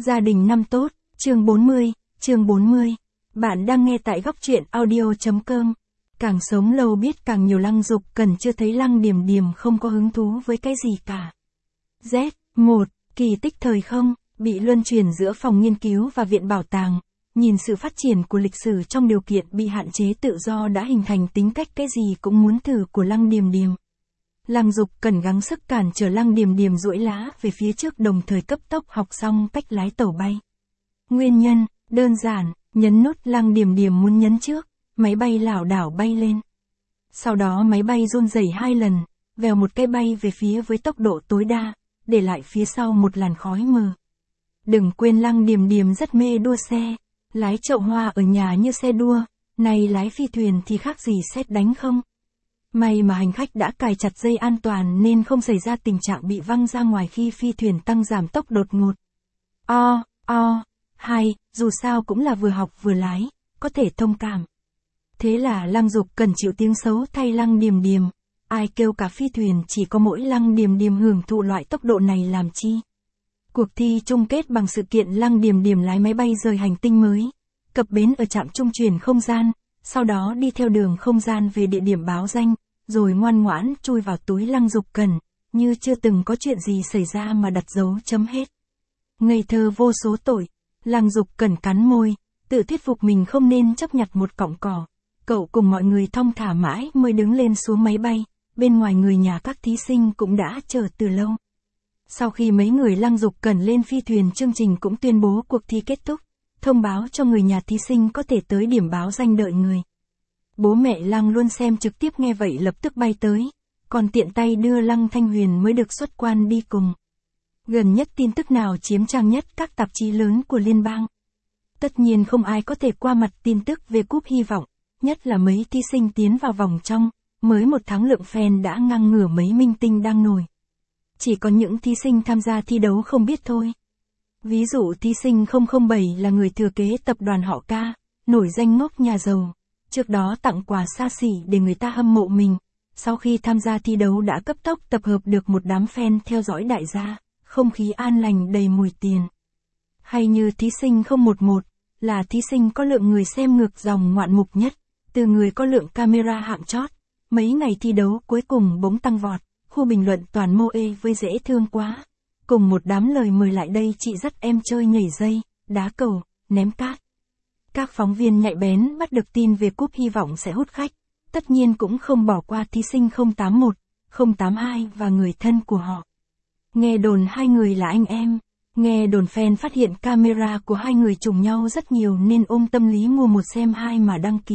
Gia đình năm tốt, chương 40. Bạn đang nghe tại góc truyện audio.com. Càng sống lâu biết càng nhiều. Lăng Dục Cẩn chưa thấy Lăng Điềm Điềm không có hứng thú với cái gì cả. Z1, kỳ tích thời không, bị luân chuyển giữa phòng nghiên cứu và viện bảo tàng. Nhìn sự phát triển của lịch sử trong điều kiện bị hạn chế tự do đã hình thành tính cách cái gì cũng muốn thử của Lăng Điềm Điềm. Lăng Dục Cẩn gắng sức cản trở Lăng Điềm Điềm duỗi lá về phía trước, đồng thời cấp tốc học xong cách lái tàu bay. Nguyên nhân, đơn giản, nhấn nút Lăng Điềm Điềm muốn nhấn trước, máy bay lảo đảo bay lên. Sau đó máy bay run rẩy 2 lần, vèo một cái bay về phía với tốc độ tối đa, để lại phía sau một làn khói mờ. Đừng quên Lăng Điềm Điềm rất mê đua xe, lái chậu hoa ở nhà như xe đua, này lái phi thuyền thì khác gì sét đánh không? May mà hành khách đã cài chặt dây an toàn nên không xảy ra tình trạng bị văng ra ngoài khi phi thuyền tăng giảm tốc đột ngột. Hay, dù sao cũng là vừa học vừa lái, có thể thông cảm. Thế là Lăng Dục Cẩn chịu tiếng xấu thay Lăng Điềm Điềm, ai kêu cả phi thuyền chỉ có mỗi Lăng Điềm Điềm hưởng thụ loại tốc độ này làm chi. Cuộc thi chung kết bằng sự kiện Lăng Điềm Điềm lái máy bay rời hành tinh mới, cập bến ở trạm trung chuyển không gian, sau đó đi theo đường không gian về địa điểm báo danh, rồi ngoan ngoãn chui vào túi Lăng Dục Cẩn, như chưa từng có chuyện gì xảy ra mà đặt dấu chấm hết. Ngây thơ vô số tội, Lăng Dục Cẩn cắn môi, tự thuyết phục mình không nên chấp nhặt một cọng cỏ. Cậu cùng mọi người thong thả mãi mới đứng lên xuống máy bay, bên ngoài người nhà các thí sinh cũng đã chờ từ lâu. Sau khi mấy người Lăng Dục Cẩn lên phi thuyền, chương trình cũng tuyên bố cuộc thi kết thúc, thông báo cho người nhà thí sinh có thể tới điểm báo danh đợi người. Bố mẹ Lăng luôn xem trực tiếp nghe vậy lập tức bay tới, còn tiện tay đưa Lăng Thanh Huyền mới được xuất quan đi cùng. Gần nhất tin tức nào chiếm trang nhất các tạp chí lớn của liên bang. Tất nhiên không ai có thể qua mặt tin tức về cúp hy vọng, nhất là mấy thí sinh tiến vào vòng trong, mới một tháng lượng fan đã ngang ngửa mấy minh tinh đang nổi. Chỉ có những thí sinh tham gia thi đấu không biết thôi. Ví dụ thí sinh 007 là người thừa kế tập đoàn họ Ca, nổi danh ngốc nhà giàu. Trước đó tặng quà xa xỉ để người ta hâm mộ mình. Sau khi tham gia thi đấu đã cấp tốc tập hợp được một đám fan theo dõi đại gia, không khí an lành đầy mùi tiền. Hay như thí sinh 011, là thí sinh có lượng người xem ngược dòng ngoạn mục nhất, từ người có lượng camera hạng chót. Mấy ngày thi đấu cuối cùng bỗng tăng vọt, khu bình luận toàn mô ê với dễ thương quá. Cùng một đám lời mời lại đây chị dắt em chơi nhảy dây, đá cầu, ném cát. Các phóng viên nhạy bén bắt được tin về cúp hy vọng sẽ hút khách, tất nhiên cũng không bỏ qua thí sinh 081, 082 và người thân của họ. Nghe đồn hai người là anh em, nghe đồn fan phát hiện camera của hai người trùng nhau rất nhiều nên ôm tâm lý mua một xem hai mà đăng ký.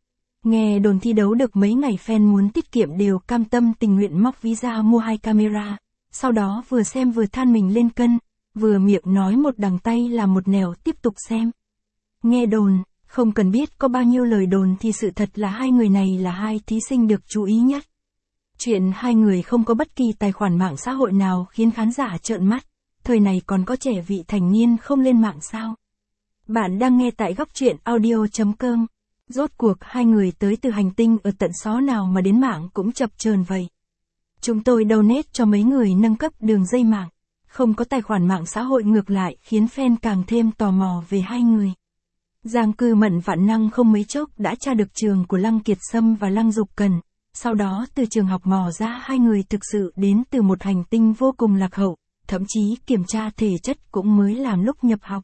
Nghe đồn thi đấu được mấy ngày fan muốn tiết kiệm đều cam tâm tình nguyện móc ví ra mua 2 camera, sau đó vừa xem vừa than mình lên cân, vừa miệng nói một đằng tay làm một nẻo tiếp tục xem. Nghe đồn, không cần biết có bao nhiêu lời đồn thì sự thật là hai người này là hai thí sinh được chú ý nhất. Chuyện hai người không có bất kỳ tài khoản mạng xã hội nào khiến khán giả trợn mắt, thời này còn có trẻ vị thành niên không lên mạng sao? Bạn đang nghe tại góc truyện audio.com. Rốt cuộc hai người tới từ hành tinh ở tận xó nào mà đến mạng cũng chập chờn vậy. Chúng tôi donate cho mấy người nâng cấp đường dây mạng, không có tài khoản mạng xã hội ngược lại khiến fan càng thêm tò mò về hai người. Giang Cư Mận vạn năng không mấy chốc đã tra được trường của Lăng Kiệt Sâm và Lăng Dục Cẩn, sau đó từ trường học mò ra hai người thực sự đến từ một hành tinh vô cùng lạc hậu, thậm chí kiểm tra thể chất cũng mới làm lúc nhập học.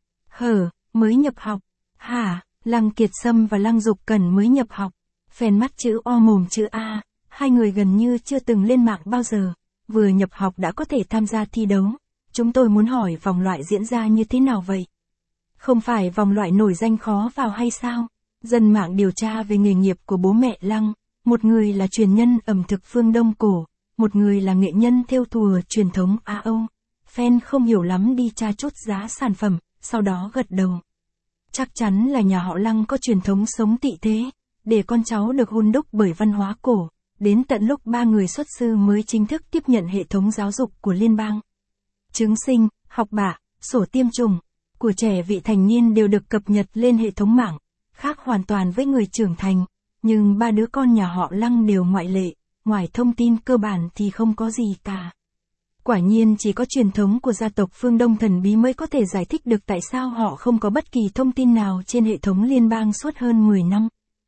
Mới nhập học? Hả? Lăng Kiệt Sâm và Lăng Dục Cẩn mới nhập học. Fan mắt chữ O mồm chữ A, hai người gần như chưa từng lên mạng bao giờ, vừa nhập học đã có thể tham gia thi đấu. Chúng tôi muốn hỏi vòng loại diễn ra như thế nào vậy? Không phải vòng loại nổi danh khó vào hay sao? Dân mạng điều tra về nghề nghiệp của bố mẹ Lăng, một người là truyền nhân ẩm thực phương Đông cổ, một người là nghệ nhân thêu thùa truyền thống Á Âu. Fan không hiểu lắm đi tra chút giá sản phẩm, sau đó gật đầu. Chắc chắn là nhà họ Lăng có truyền thống sống tị thế, để con cháu được hun đúc bởi văn hóa cổ, đến tận lúc ba người xuất sư mới chính thức tiếp nhận hệ thống giáo dục của liên bang. Chứng sinh, học bạ, sổ tiêm chủng của trẻ vị thành niên đều được cập nhật lên hệ thống mạng, khác hoàn toàn với người trưởng thành, nhưng ba đứa con nhà họ Lăng đều ngoại lệ, ngoài thông tin cơ bản thì không có gì cả. Quả nhiên chỉ có truyền thống của gia tộc phương Đông thần bí mới có thể giải thích được tại sao họ không có bất kỳ thông tin nào trên hệ thống liên bang suốt hơn 10 năm.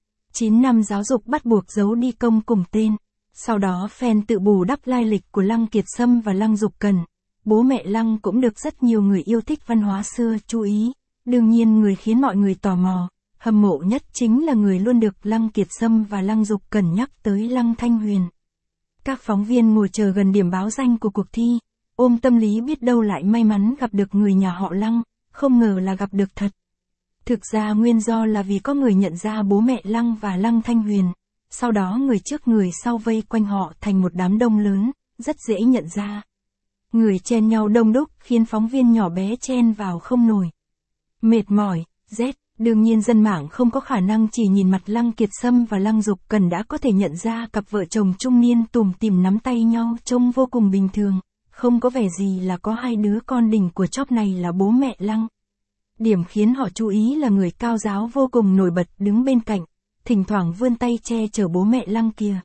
9 năm giáo dục bắt buộc giấu đi công cùng tên. Sau đó fan tự bù đắp lai lịch của Lăng Kiệt Sâm và Lăng Dục Cần. Bố mẹ Lăng cũng được rất nhiều người yêu thích văn hóa xưa chú ý. Đương nhiên người khiến mọi người tò mò, hâm mộ nhất chính là người luôn được Lăng Kiệt Sâm và Lăng Dục Cần nhắc tới Lăng Thanh Huyền. Các phóng viên ngồi chờ gần điểm báo danh của cuộc thi, ôm tâm lý biết đâu lại may mắn gặp được người nhà họ Lăng, không ngờ là gặp được thật. Thực ra nguyên do là vì có người nhận ra bố mẹ Lăng và Lăng Thanh Huyền, sau đó người trước người sau vây quanh họ thành một đám đông lớn, rất dễ nhận ra. Người chen nhau đông đúc khiến phóng viên nhỏ bé chen vào không nổi. Mệt mỏi, rét, đương nhiên dân mạng không có khả năng chỉ nhìn mặt Lăng Kiệt Sâm và Lăng Dục Cần đã có thể nhận ra cặp vợ chồng trung niên tủm tỉm nắm tay nhau trông vô cùng bình thường, không có vẻ gì là có hai đứa con đỉnh của chóp này là bố mẹ Lăng. Điểm khiến họ chú ý là người cao giáo vô cùng nổi bật đứng bên cạnh, thỉnh thoảng vươn tay che chở bố mẹ Lăng kia.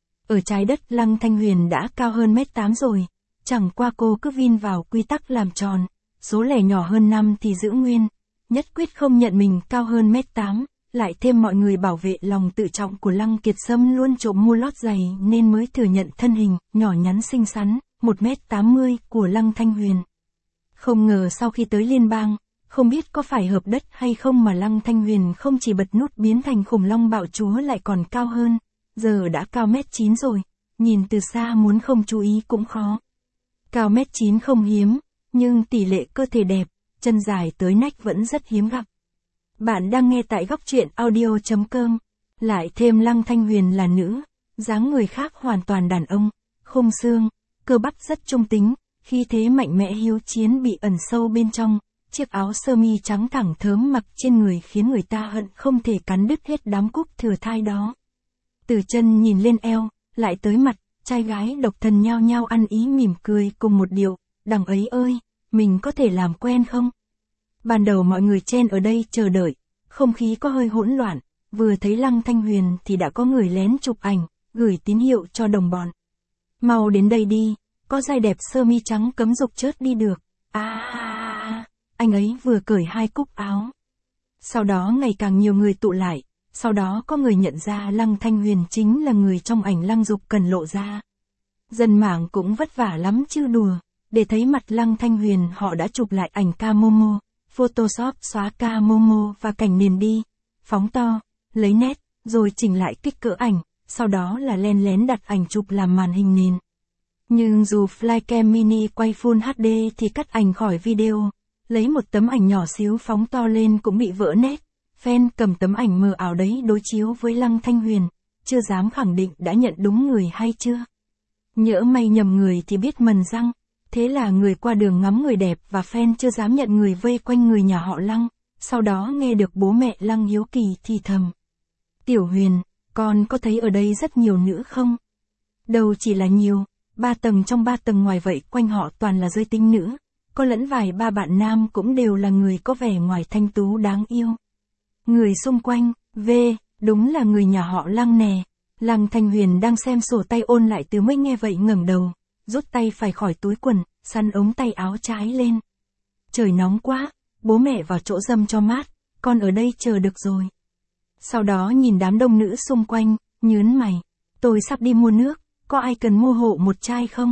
Ở trái đất Lăng Thanh Huyền đã cao hơn 1m8 rồi, chẳng qua cô cứ vin vào quy tắc làm tròn, số lẻ nhỏ hơn 5 thì giữ nguyên, nhất quyết không nhận mình cao hơn 1m8, lại thêm mọi người bảo vệ lòng tự trọng của Lăng Kiệt Sâm luôn trộm mua lót giày nên mới thừa nhận thân hình nhỏ nhắn xinh xắn, 1m80 của Lăng Thanh Huyền. Không ngờ sau khi tới liên bang, không biết có phải hợp đất hay không mà Lăng Thanh Huyền không chỉ bật nút biến thành khủng long bạo chúa lại còn cao hơn, giờ đã cao 1m9 rồi, nhìn từ xa muốn không chú ý cũng khó. Cao 1m9 không hiếm, nhưng tỷ lệ cơ thể đẹp, chân dài tới nách vẫn rất hiếm gặp. Bạn đang nghe tại góc truyện audio.com, lại thêm Lăng Thanh Huyền là nữ, dáng người khác hoàn toàn đàn ông, khung xương, cơ bắp rất trung tính, khí thế mạnh mẽ hiếu chiến bị ẩn sâu bên trong. Chiếc áo sơ mi trắng thẳng thớm mặc trên người khiến người ta hận không thể cắn đứt hết đám cúc thừa thai đó. Từ chân nhìn lên eo, lại tới mặt, trai gái độc thân nhao nhao ăn ý mỉm cười cùng một điệu, đằng ấy ơi, mình có thể làm quen không? Ban đầu mọi người chen ở đây chờ đợi, không khí có hơi hỗn loạn, vừa thấy Lăng Thanh Huyền thì đã có người lén chụp ảnh, gửi tín hiệu cho đồng bọn. Mau đến đây đi, có giai đẹp sơ mi trắng cấm dục chớt đi được. Anh ấy vừa cởi 2 cúc áo. Sau đó ngày càng nhiều người tụ lại, sau đó có người nhận ra Lăng Thanh Huyền chính là người trong ảnh Lăng Dục Cần lộ ra. Dân mạng cũng vất vả lắm chứ đùa, để thấy mặt Lăng Thanh Huyền họ đã chụp lại ảnh ca Momo, Photoshop xóa ca Momo và cảnh nền đi, phóng to, lấy nét, rồi chỉnh lại kích cỡ ảnh, sau đó là len lén đặt ảnh chụp làm màn hình nền. Nhưng dù Flycam Mini quay Full HD thì cắt ảnh khỏi video. Lấy một tấm ảnh nhỏ xíu phóng to lên cũng bị vỡ nét. Fan cầm tấm ảnh mờ ảo đấy đối chiếu với Lăng Thanh Huyền, chưa dám khẳng định đã nhận đúng người hay chưa. Nhỡ may nhầm người thì biết mần răng. Thế là người qua đường ngắm người đẹp và fan chưa dám nhận người vây quanh người nhà họ Lăng. Sau đó nghe được bố mẹ Lăng hiếu kỳ thì thầm. Tiểu Huyền, con có thấy ở đây rất nhiều nữ không? Đâu chỉ là nhiều, 3 tầng trong 3 tầng ngoài vậy quanh họ toàn là giới tính nữ. Có lẫn vài ba bạn nam cũng đều là người có vẻ ngoài thanh tú đáng yêu. Người xung quanh, đúng là người nhà họ Lăng nè. Lăng Thanh Huyền đang xem sổ tay ôn lại từ mới nghe vậy ngẩng đầu, rút tay phải khỏi túi quần, săn ống tay áo trái lên. Trời nóng quá, bố mẹ vào chỗ dâm cho mát, con ở đây chờ được rồi. Sau đó nhìn đám đông nữ xung quanh, nhớn mày. Tôi sắp đi mua nước, có ai cần mua hộ một chai không?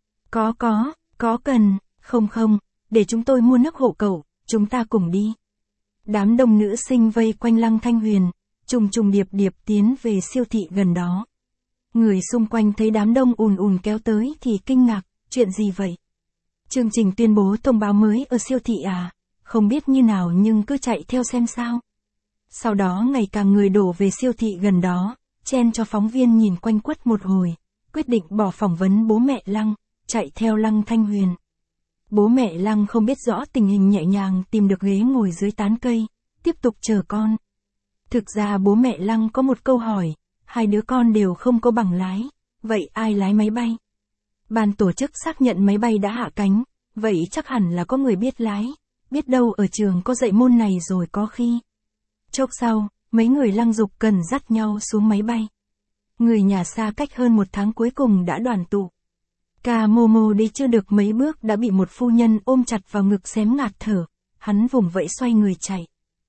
Có cần. Không, để chúng tôi mua nước hộ cậu, chúng ta cùng đi. Đám đông nữ sinh vây quanh Lăng Thanh Huyền, trùng điệp tiến về siêu thị gần đó. Người xung quanh thấy đám đông ùn kéo tới thì kinh ngạc, chuyện gì vậy? Chương trình tuyên bố thông báo mới ở siêu thị à? Không biết như nào nhưng cứ chạy theo xem sao. Sau đó ngày càng người đổ về siêu thị gần đó, chen cho phóng viên nhìn quanh quất một hồi, quyết định bỏ phỏng vấn bố mẹ Lăng, chạy theo Lăng Thanh Huyền. Bố mẹ Lăng không biết rõ tình hình nhẹ nhàng tìm được ghế ngồi dưới tán cây, tiếp tục chờ con. Thực ra bố mẹ Lăng có một câu hỏi, 2 đứa con đều không có bằng lái, vậy ai lái máy bay? Ban tổ chức xác nhận máy bay đã hạ cánh, vậy chắc hẳn là có người biết lái, biết đâu ở trường có dạy môn này rồi có khi. Chốc sau, mấy người Lăng Dục Cần dắt nhau xuống máy bay. Người nhà xa cách hơn 1 tháng cuối cùng đã đoàn tụ. Ca Momo đi chưa được mấy bước đã bị một phu nhân ôm chặt vào ngực xém ngạt thở, hắn vùng vẫy xoay người chạy.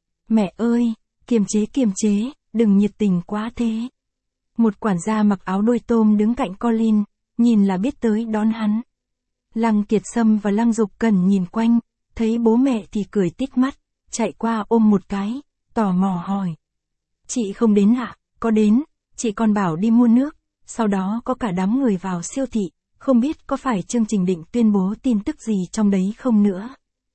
Mẹ ơi, kiềm chế, đừng nhiệt tình quá thế. Một quản gia mặc áo đôi tôm đứng cạnh Colin, nhìn là biết tới đón hắn. Lăng Kiệt Sâm và Lăng Dục Cẩn nhìn quanh, thấy bố mẹ thì cười tít mắt, chạy qua ôm một cái, tò mò hỏi. Chị không đến ạ? Có đến, chị còn bảo đi mua nước, sau đó có cả đám người vào siêu thị, không biết có phải chương trình định tuyên bố tin tức gì trong đấy không nữa.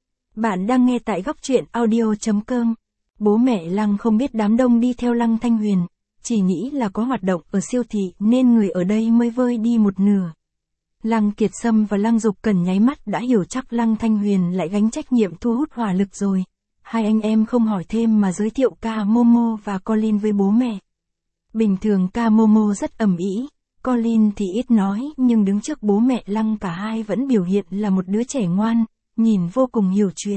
Bạn đang nghe tại góc truyện audio.com. Bố mẹ Lăng không biết đám đông đi theo Lăng Thanh Huyền, chỉ nghĩ là có hoạt động ở siêu thị nên người ở đây mới vơi đi một nửa. Lăng Kiệt Sâm và Lăng Dục Cẩn nháy mắt đã hiểu chắc Lăng Thanh Huyền lại gánh trách nhiệm thu hút hỏa lực rồi. Hai anh em không hỏi thêm mà giới thiệu Ca Momo và Colin với bố mẹ. Bình thường Ca Momo rất ầm ĩ, Colin thì ít nói nhưng đứng trước bố mẹ Lăng cả hai vẫn biểu hiện là một đứa trẻ ngoan, nhìn vô cùng hiểu chuyện.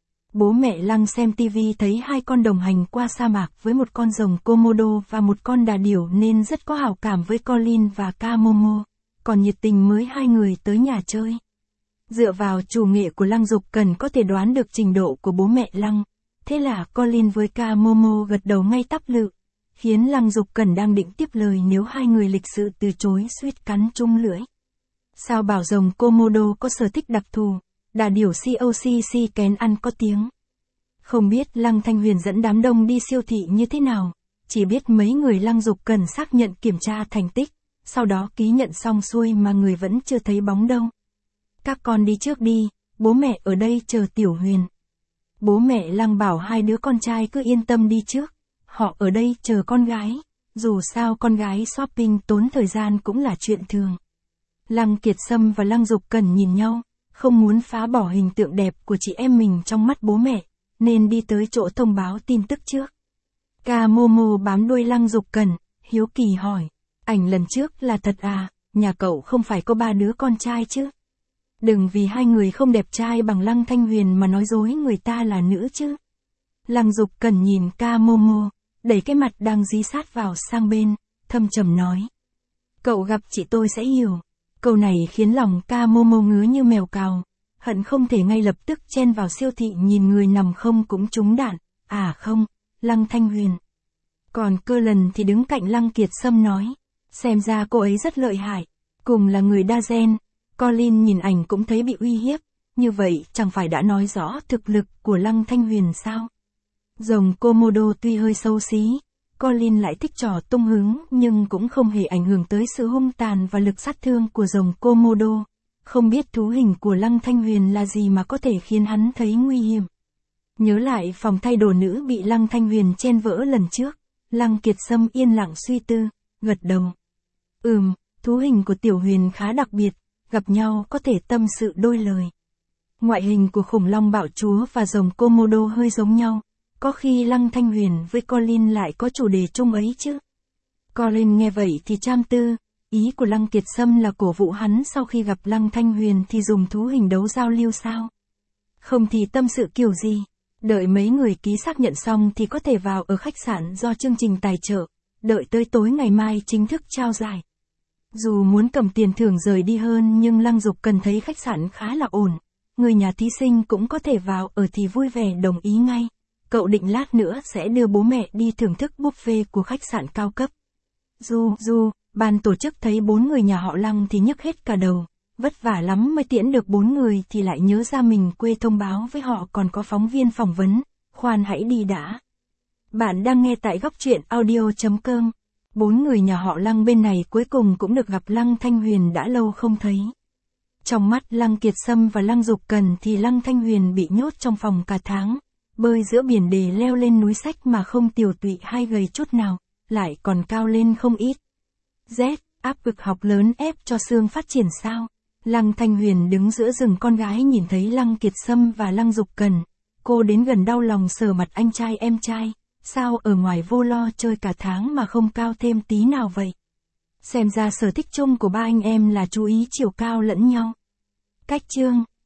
Bố mẹ Lăng xem tivi thấy hai con đồng hành qua sa mạc với một con rồng Komodo và một con đà điểu nên rất có hảo cảm với Colin và Ca Momo, còn nhiệt tình mời hai người tới nhà chơi. Dựa vào chủ nghệ của Lăng Dục Cẩn có thể đoán được trình độ của bố mẹ Lăng, thế là Colin với Ca Momo gật đầu ngay tắp lự, khiến Lăng Dục Cẩn đang định tiếp lời nếu hai người lịch sự từ chối suýt cắn chung lưỡi. Sao bảo rồng Komodo có sở thích đặc thù, đà điểu COCC kén ăn có tiếng. Không biết Lăng Thanh Huyền dẫn đám đông đi siêu thị như thế nào, chỉ biết mấy người Lăng Dục Cẩn xác nhận kiểm tra thành tích, sau đó ký nhận xong xuôi mà người vẫn chưa thấy bóng đâu. Các con đi trước đi, bố mẹ ở đây chờ Tiểu Huyền. Bố mẹ Lăng bảo hai đứa con trai cứ yên tâm đi trước, họ ở đây chờ con gái, dù sao con gái shopping tốn thời gian cũng là chuyện thường. Lăng Kiệt Sâm và Lăng Dục Cẩn nhìn nhau, không muốn phá bỏ hình tượng đẹp của chị em mình trong mắt bố mẹ, nên đi tới chỗ thông báo tin tức trước. Ca Momo bám đuôi Lăng Dục Cẩn, hiếu kỳ hỏi, ảnh lần trước là thật à, nhà cậu không phải có 3 đứa con trai chứ? Đừng vì hai người không đẹp trai bằng Lăng Thanh Huyền mà nói dối người ta là nữ chứ. Lăng Dục Cẩn nhìn Ca Momo, đẩy cái mặt đang dí sát vào sang bên, thâm trầm nói. Cậu gặp chị tôi sẽ hiểu. Câu này khiến lòng Ca Momo ngứa như mèo cào, hận không thể ngay lập tức chen vào siêu thị nhìn người nằm không cũng trúng đạn, à không, Lăng Thanh Huyền. Còn Cơ Lần thì đứng cạnh Lăng Kiệt Sâm nói, xem ra cô ấy rất lợi hại, cùng là người đa gen. Colin nhìn ảnh cũng thấy bị uy hiếp, như vậy chẳng phải đã nói rõ thực lực của Lăng Thanh Huyền sao? Rồng Komodo tuy hơi xấu xí, Colin lại thích trò tung hứng nhưng cũng không hề ảnh hưởng tới sự hung tàn và lực sát thương của rồng Komodo. Không biết thú hình của Lăng Thanh Huyền là gì mà có thể khiến hắn thấy nguy hiểm. Nhớ lại phòng thay đồ nữ bị Lăng Thanh Huyền chen vỡ lần trước, Lăng Kiệt Sâm yên lặng suy tư, gật đầu. Thú hình của Tiểu Huyền khá đặc biệt, gặp nhau có thể tâm sự đôi lời. Ngoại hình của khủng long bạo chúa và rồng Komodo hơi giống nhau, có khi Lăng Thanh Huyền với Colin lại có chủ đề chung ấy chứ. Colin nghe vậy thì trام tư, ý của Lăng Kiệt Sâm là cổ vũ hắn sau khi gặp Lăng Thanh Huyền thì dùng thú hình đấu giao lưu sao? Không thì tâm sự kiểu gì? Đợi mấy người ký xác nhận xong thì có thể vào ở khách sạn do chương trình tài trợ, đợi tới tối ngày mai chính thức trao giải. Dù muốn cầm tiền thưởng rời đi hơn nhưng Lăng Dục Cẩn thấy khách sạn khá là ổn, người nhà thí sinh cũng có thể vào ở thì vui vẻ đồng ý ngay. Cậu định lát nữa sẽ đưa bố mẹ đi thưởng thức buffet của khách sạn cao cấp. Ban tổ chức thấy 4 người nhà họ Lăng thì nhức hết cả đầu, vất vả lắm mới tiễn được 4 người thì lại nhớ ra mình quê thông báo với họ còn có phóng viên phỏng vấn, khoan hãy đi đã. Bạn đang nghe tại góc truyện audio.com. 4 người nhà họ Lăng bên này cuối cùng cũng được gặp Lăng Thanh Huyền đã lâu không thấy. Trong mắt Lăng Kiệt Sâm và Lăng Dục Cẩn thì Lăng Thanh Huyền bị nhốt trong phòng cả tháng, bơi giữa biển để leo lên núi sách mà không tiều tụy hay gầy chút nào, lại còn cao lên không ít. Áp lực học lớn ép cho xương phát triển sao? Lăng Thanh Huyền đứng giữa rừng con gái nhìn thấy Lăng Kiệt Sâm và Lăng Dục Cẩn, cô đến gần đau lòng sờ mặt anh trai em trai, sao ở ngoài vô lo chơi cả tháng mà không cao thêm tí nào vậy? Xem ra sở thích chung của ba anh em là chú ý chiều cao lẫn nhau. Cách chương